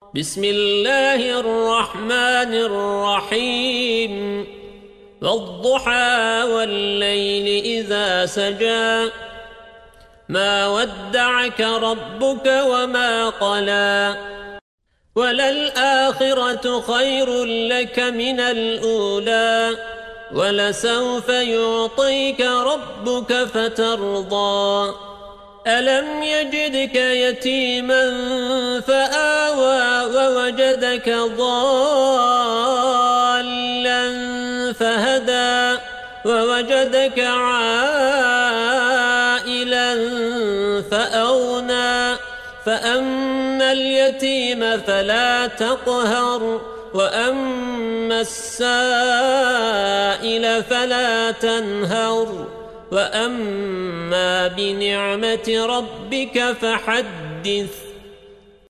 بسم الله الرحمن الرحيم والضحى والليل إذا سجى ما ودعك ربك وما قلى وللآخرة خير لك من الأولى ولسوف يعطيك ربك فترضى ألم يجدك يتيما فآوى ووجدك ضالا فهدى ووجدك عائلا فأغنى فأما اليتيم فلا تقهر وأما السائل فلا تنهر وأما بنعمة ربك فحدث